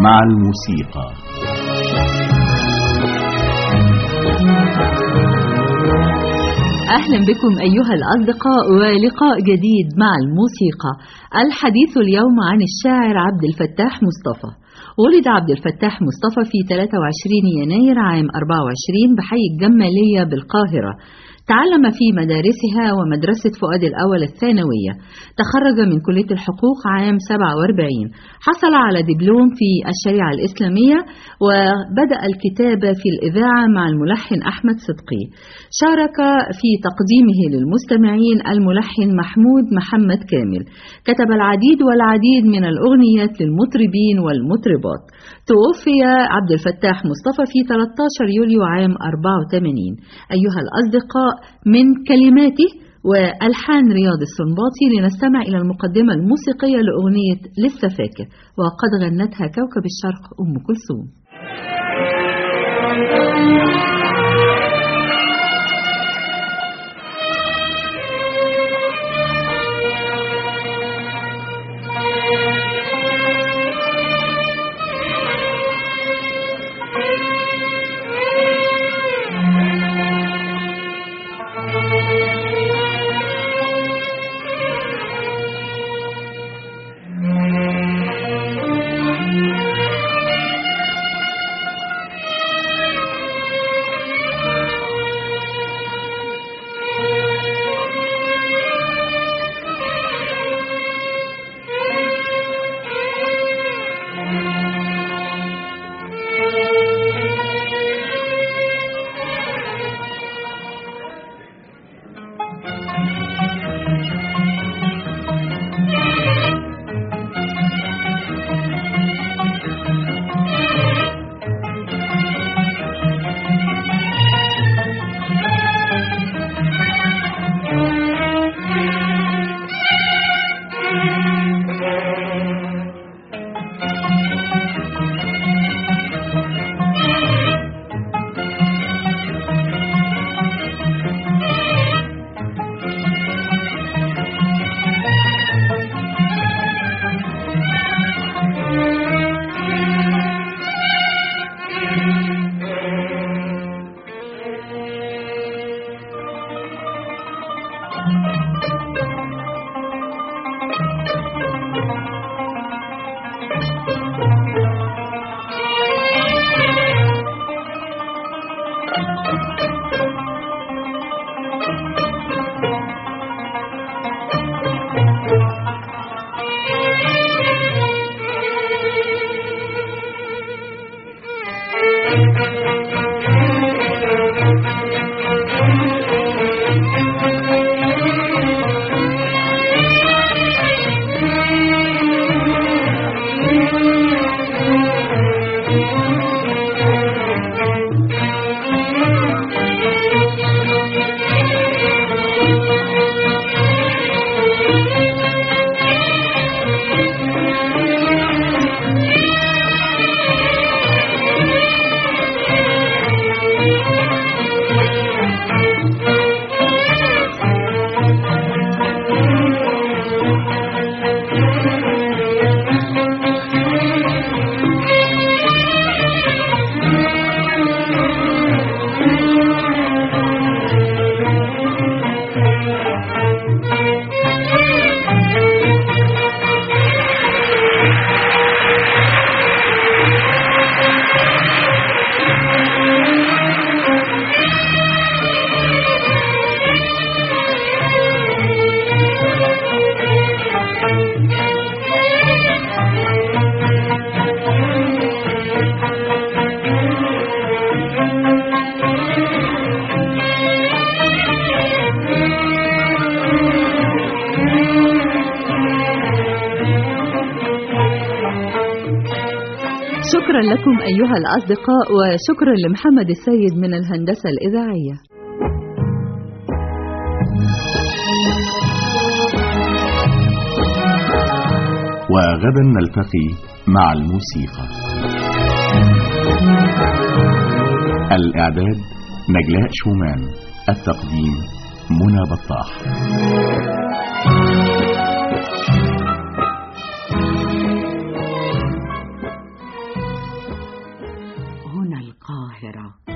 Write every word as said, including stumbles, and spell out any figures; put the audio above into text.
مع الموسيقى. أهلا بكم أيها الأصدقاء ولقاء جديد مع الموسيقى. الحديث اليوم عن الشاعر عبد الفتاح مصطفى. ولد عبد الفتاح مصطفى في ثلاثة وعشرين يناير عام أربعة وعشرين بحي الجمالية بالقاهرة. تعلم في مدارسها ومدرسة فؤاد الأول الثانوية. تخرج من كلية الحقوق عام سبعة وأربعين. حصل على دبلوم في الشريعة الإسلامية وبدأ الكتابة في الإذاعة مع الملحن أحمد صدقي. شارك في تقديمه للمستمعين الملحن محمود محمد كامل. كتب العديد والعديد من الأغنيات للمطربين والمطربات. توفي عبد الفتاح مصطفى في ثلاثة عشر يوليو عام أربعة وثمانين. أيها الأصدقاء، من كلماته وألحان رياض السنباطي لنستمع إلى المقدمة الموسيقية لأغنية لسه فاكر، وقد غنتها كوكب الشرق أم كلثوم. شكرا لكم أيها الأصدقاء، وشكرا لمحمد السيد من الهندسة الإذاعية. وغدا نلتقي مع الموسيقى. الإعداد نجلاء شومان، التقديم منى بطاح. القاهرة.